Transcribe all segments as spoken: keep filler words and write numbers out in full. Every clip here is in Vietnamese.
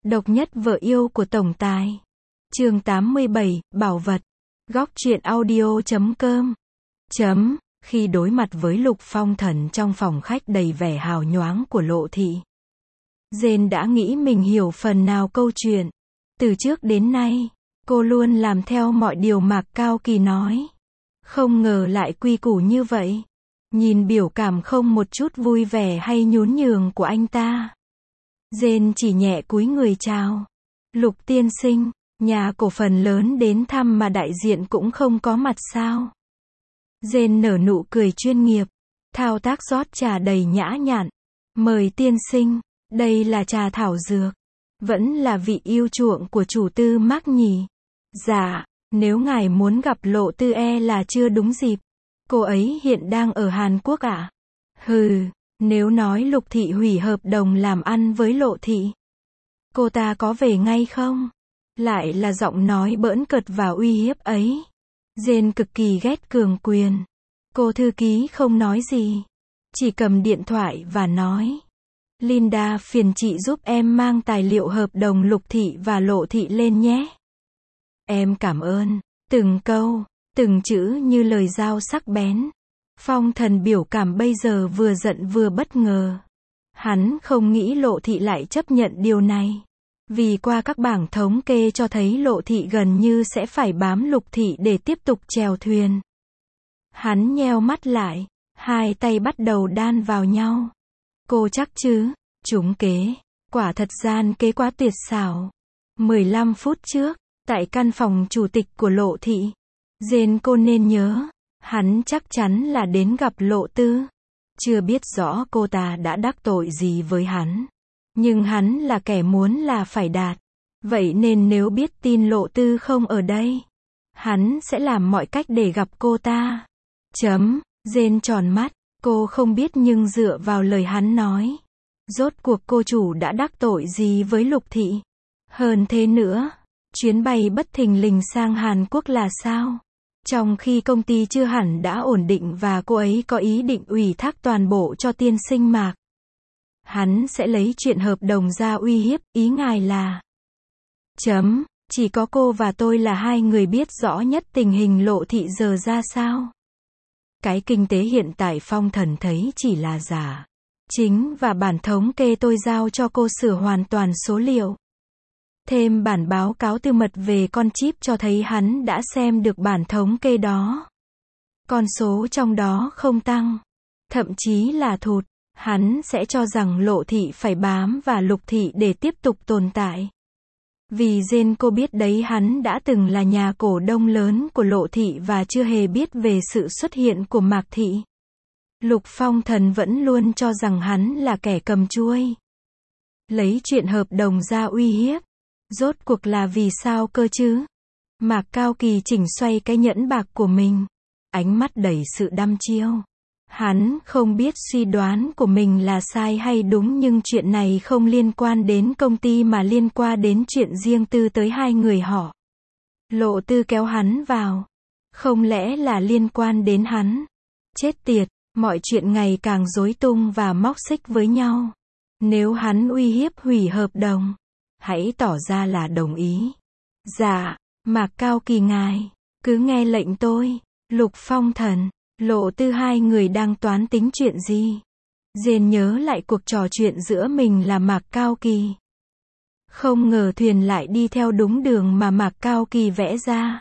Độc nhất vợ yêu của tổng tài. Chương tám mươi bảy, Bảo vật. Góc truyện audio chấm com. Chấm. Khi đối mặt với Lục Phong Thần trong phòng khách đầy vẻ hào nhoáng của Lộ Thị, Jane đã nghĩ mình hiểu phần nào câu chuyện. Từ trước đến nay, cô luôn làm theo mọi điều Mạc Cao Kỳ nói. Không ngờ lại quy củ như vậy. Nhìn biểu cảm không một chút vui vẻ hay nhún nhường của anh ta, Jane chỉ nhẹ cúi người chào. Lục tiên sinh, nhà cổ phần lớn đến thăm mà đại diện cũng không có mặt sao? Jane nở nụ cười chuyên nghiệp, thao tác rót trà đầy nhã nhặn. Mời tiên sinh, đây là trà thảo dược. Vẫn là vị yêu chuộng của chủ tư Mác nhỉ? Dạ, nếu ngài muốn gặp Lộ Tư e là chưa đúng dịp. Cô ấy hiện đang ở Hàn Quốc ạ. À? Hừ, nếu nói Lục Thị hủy hợp đồng làm ăn với Lộ Thị, cô ta có về ngay không? Lại là giọng nói bỡn cợt và uy hiếp ấy. Jane cực kỳ ghét cường quyền. Cô thư ký không nói gì, chỉ cầm điện thoại và nói: Linda, phiền chị giúp em mang tài liệu hợp đồng Lục Thị và Lộ Thị lên nhé. Em cảm ơn. Từng câu, từng chữ như lời dao sắc bén. Phong Thần biểu cảm bây giờ vừa giận vừa bất ngờ. Hắn không nghĩ Lộ Thị lại chấp nhận điều này. Vì qua các bảng thống kê cho thấy Lộ Thị gần như sẽ phải bám Lục Thị để tiếp tục chèo thuyền. Hắn nheo mắt lại, hai tay bắt đầu đan vào nhau. Cô chắc chứ? Trúng kế. Quả thật gian kế quá tuyệt xảo. mười lăm phút trước, tại căn phòng chủ tịch của Lộ Thị, Jane cô nên nhớ, hắn chắc chắn là đến gặp Lộ Tư. Chưa biết rõ cô ta đã đắc tội gì với hắn, nhưng hắn là kẻ muốn là phải đạt. Vậy nên nếu biết tin Lộ Tư không ở đây, hắn sẽ làm mọi cách để gặp cô ta. Chấm. Jane tròn mắt, cô không biết nhưng dựa vào lời hắn nói, rốt cuộc cô chủ đã đắc tội gì với Lục Thị. Hơn thế nữa, chuyến bay bất thình lình sang Hàn Quốc là sao? Trong khi công ty chưa hẳn đã ổn định và cô ấy có ý định ủy thác toàn bộ cho tiên sinh Mạc. Hắn sẽ lấy chuyện hợp đồng ra uy hiếp, ý ngài là... Chấm. Chỉ có cô và tôi là hai người biết rõ nhất tình hình Lộ Thị giờ ra sao. Cái kinh tế hiện tại Phong Thần thấy chỉ là giả. Chính và bản thống kê tôi giao cho cô sửa hoàn toàn số liệu. Thêm bản báo cáo tư mật về con chip cho thấy hắn đã xem được bản thống kê đó. Con số trong đó không tăng, thậm chí là thụt. Hắn sẽ cho rằng Lộ Thị phải bám vào Lục Thị để tiếp tục tồn tại. Vì Jane cô biết đấy, hắn đã từng là nhà cổ đông lớn của Lộ Thị và chưa hề biết về sự xuất hiện của Mạc Thị. Lục Phong Thần vẫn luôn cho rằng hắn là kẻ cầm chuôi, lấy chuyện hợp đồng ra uy hiếp. Rốt cuộc là vì sao cơ chứ? Mạc Cao Kỳ chỉnh xoay cái nhẫn bạc của mình, ánh mắt đầy sự đăm chiêu. Hắn không biết suy đoán của mình là sai hay đúng, nhưng chuyện này không liên quan đến công ty mà liên quan đến chuyện riêng tư tới hai người họ. Lộ Tư kéo hắn vào. Không lẽ là liên quan đến hắn? Chết tiệt, mọi chuyện ngày càng rối tung và móc xích với nhau. Nếu hắn uy hiếp hủy hợp đồng, hãy tỏ ra là đồng ý. Dạ, Mạc Cao Kỳ ngài, cứ nghe lệnh tôi. Lục Phong Thần, Lộ Tư, hai người đang toán tính chuyện gì? Jane nhớ lại cuộc trò chuyện giữa mình là Mạc Cao Kỳ. Không ngờ thuyền lại đi theo đúng đường mà Mạc Cao Kỳ vẽ ra.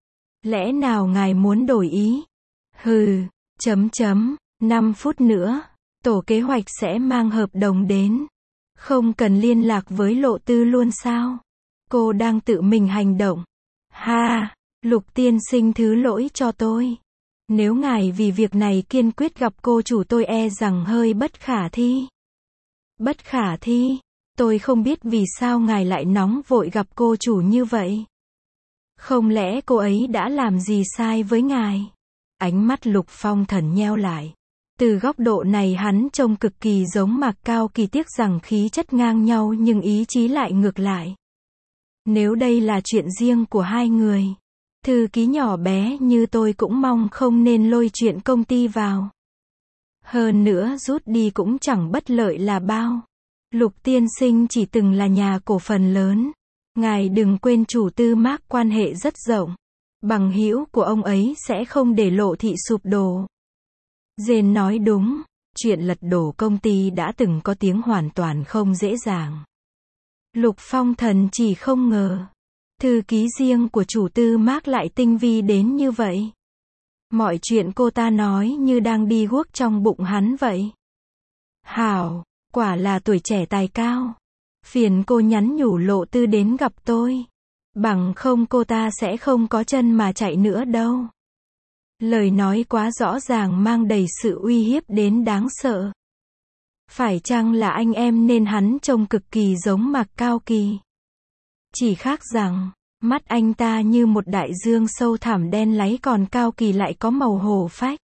Lẽ nào ngài muốn đổi ý? Hừ, chấm chấm, năm phút nữa, tổ kế hoạch sẽ mang hợp đồng đến. Không cần liên lạc với Lộ Tư luôn sao? Cô đang tự mình hành động. Ha, Lục tiên sinh thứ lỗi cho tôi. Nếu ngài vì việc này kiên quyết gặp cô chủ, tôi e rằng hơi bất khả thi. Bất khả thi? Tôi không biết vì sao ngài lại nóng vội gặp cô chủ như vậy. Không lẽ cô ấy đã làm gì sai với ngài? Ánh mắt Lục Phong Thần nheo lại. Từ góc độ này hắn trông cực kỳ giống Mạc Cao Kỳ, tiếc rằng khí chất ngang nhau nhưng ý chí lại ngược lại. Nếu đây là chuyện riêng của hai người, thư ký nhỏ bé như tôi cũng mong không nên lôi chuyện công ty vào. Hơn nữa rút đi cũng chẳng bất lợi là bao. Lục tiên sinh chỉ từng là nhà cổ phần lớn. Ngài đừng quên chủ tư Mark quan hệ rất rộng. Bằng hữu của ông ấy sẽ không để Lộ thị sụp đổ. Jane nói đúng. Chuyện lật đổ công ty đã từng có tiếng hoàn toàn không dễ dàng. Lục Phong Thần chỉ không ngờ. Thư ký riêng của chủ tư Mark lại tinh vi đến như vậy. Mọi chuyện cô ta nói như đang đi guốc trong bụng hắn vậy. Hảo, quả là tuổi trẻ tài cao. Phiền cô nhắn nhủ Lộ Tư đến gặp tôi. Bằng không cô ta sẽ không có chân mà chạy nữa đâu. Lời nói quá rõ ràng mang đầy sự uy hiếp đến đáng sợ. Phải chăng là anh em nên hắn trông cực kỳ giống Mạc Cao Kỳ. Chỉ khác rằng, mắt anh ta như một đại dương sâu thẳm đen láy còn Cao Kỳ lại có màu hổ phách.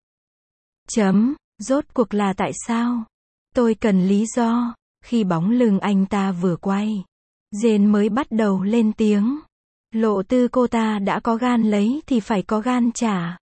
Chấm, rốt cuộc là tại sao? Tôi cần lý do. Khi bóng lưng anh ta vừa quay, Jane mới bắt đầu lên tiếng. Lộ Tư cô ta đã có gan lấy thì phải có gan trả.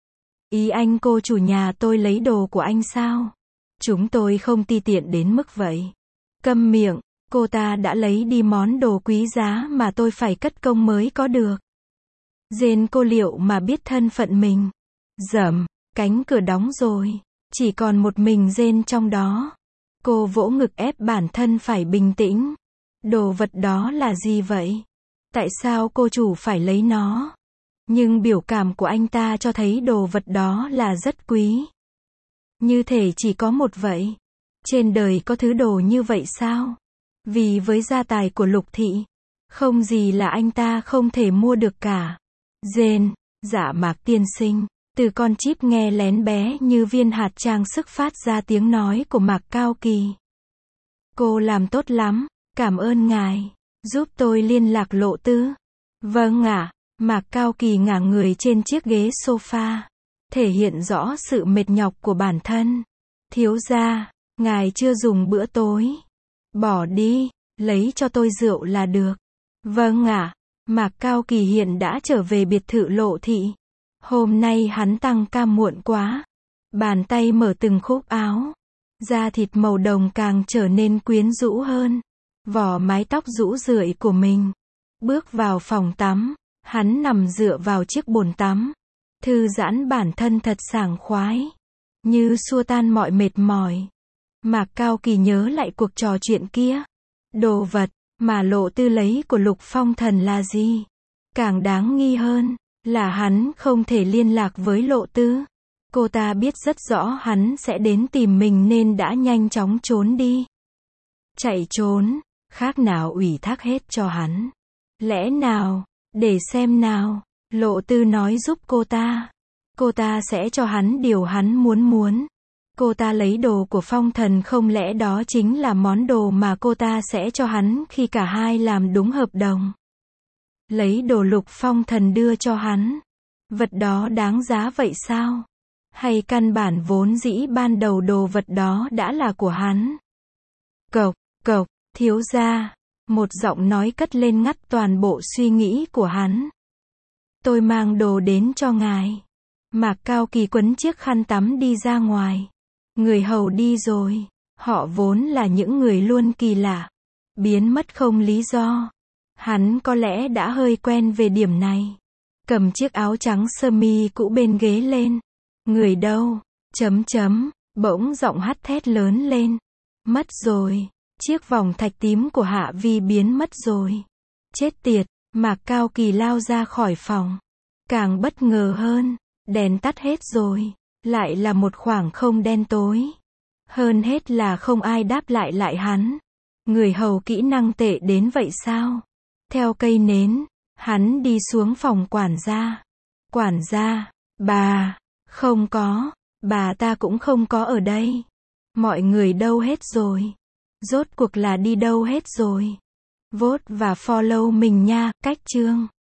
Ý anh cô chủ nhà tôi lấy đồ của anh sao? Chúng tôi không ti tiện đến mức vậy. Câm miệng, cô ta đã lấy đi món đồ quý giá mà tôi phải cất công mới có được. Jane cô liệu mà biết thân phận mình. Dầm, cánh cửa đóng rồi. Chỉ còn một mình Jane trong đó. Cô vỗ ngực ép bản thân phải bình tĩnh. Đồ vật đó là gì vậy? Tại sao cô chủ phải lấy nó? Nhưng biểu cảm của anh ta cho thấy đồ vật đó là rất quý. Như thể chỉ có một vậy. Trên đời có thứ đồ như vậy sao? Vì với gia tài của Lục thị, không gì là anh ta không thể mua được cả. Jane, dạ Mạc tiên sinh. Từ con chip nghe lén bé như viên hạt trang sức phát ra tiếng nói của Mạc Cao Kỳ. Cô làm tốt lắm, cảm ơn ngài. Giúp tôi liên lạc Lộ Tư. Vâng ạ. Mạc Cao Kỳ ngả người trên chiếc ghế sofa. Thể hiện rõ sự mệt nhọc của bản thân. Thiếu gia, ngài chưa dùng bữa tối. Bỏ đi, lấy cho tôi rượu là được. Vâng ạ. Mạc Cao Kỳ hiện đã trở về biệt thự Lộ thị. Hôm nay hắn tăng ca muộn quá. Bàn tay mở từng khúc áo. Da thịt màu đồng càng trở nên quyến rũ hơn. Vỏ mái tóc rũ rượi của mình. Bước vào phòng tắm. Hắn nằm dựa vào chiếc bồn tắm. Thư giãn bản thân thật sảng khoái. Như xua tan mọi mệt mỏi. Mạc Cao Kỳ nhớ lại cuộc trò chuyện kia. Đồ vật mà Lộ Tư lấy của Lục Phong Thần là gì? Càng đáng nghi hơn là hắn không thể liên lạc với Lộ Tư. Cô ta biết rất rõ hắn sẽ đến tìm mình nên đã nhanh chóng trốn đi. Chạy trốn, khác nào ủy thác hết cho hắn. Lẽ nào, để xem nào, Lộ Tư nói giúp cô ta. Cô ta sẽ cho hắn điều hắn muốn muốn. Cô ta lấy đồ của Phong Thần không lẽ đó chính là món đồ mà cô ta sẽ cho hắn khi cả hai làm đúng hợp đồng. Lấy đồ Lục Phong Thần đưa cho hắn. Vật đó đáng giá vậy sao? Hay căn bản vốn dĩ ban đầu đồ vật đó đã là của hắn? Cộc, cộc, thiếu gia. Một giọng nói cất lên ngắt toàn bộ suy nghĩ của hắn. Tôi mang đồ đến cho ngài. Mạc Cao Kỳ quấn chiếc khăn tắm đi ra ngoài. Người hầu đi rồi. Họ vốn là những người luôn kỳ lạ. Biến mất không lý do. Hắn có lẽ đã hơi quen về điểm này. Cầm chiếc áo trắng sơ mi cũ bên ghế lên. Người đâu? Chấm chấm. Bỗng giọng hắt thét lớn lên. Mất rồi. Chiếc vòng thạch tím của Hạ Vi biến mất rồi. Chết tiệt. Mạc Cao Kỳ lao ra khỏi phòng. Càng bất ngờ hơn. Đèn tắt hết rồi. Lại là một khoảng không đen tối. Hơn hết là không ai đáp lại lại hắn. Người hầu kỹ năng tệ đến vậy sao? Theo cây nến, hắn đi xuống phòng quản gia. Quản gia, bà, không có, bà ta cũng không có ở đây. Mọi người đâu hết rồi? Rốt cuộc là đi đâu hết rồi? Vote và follow mình nha, cách chương.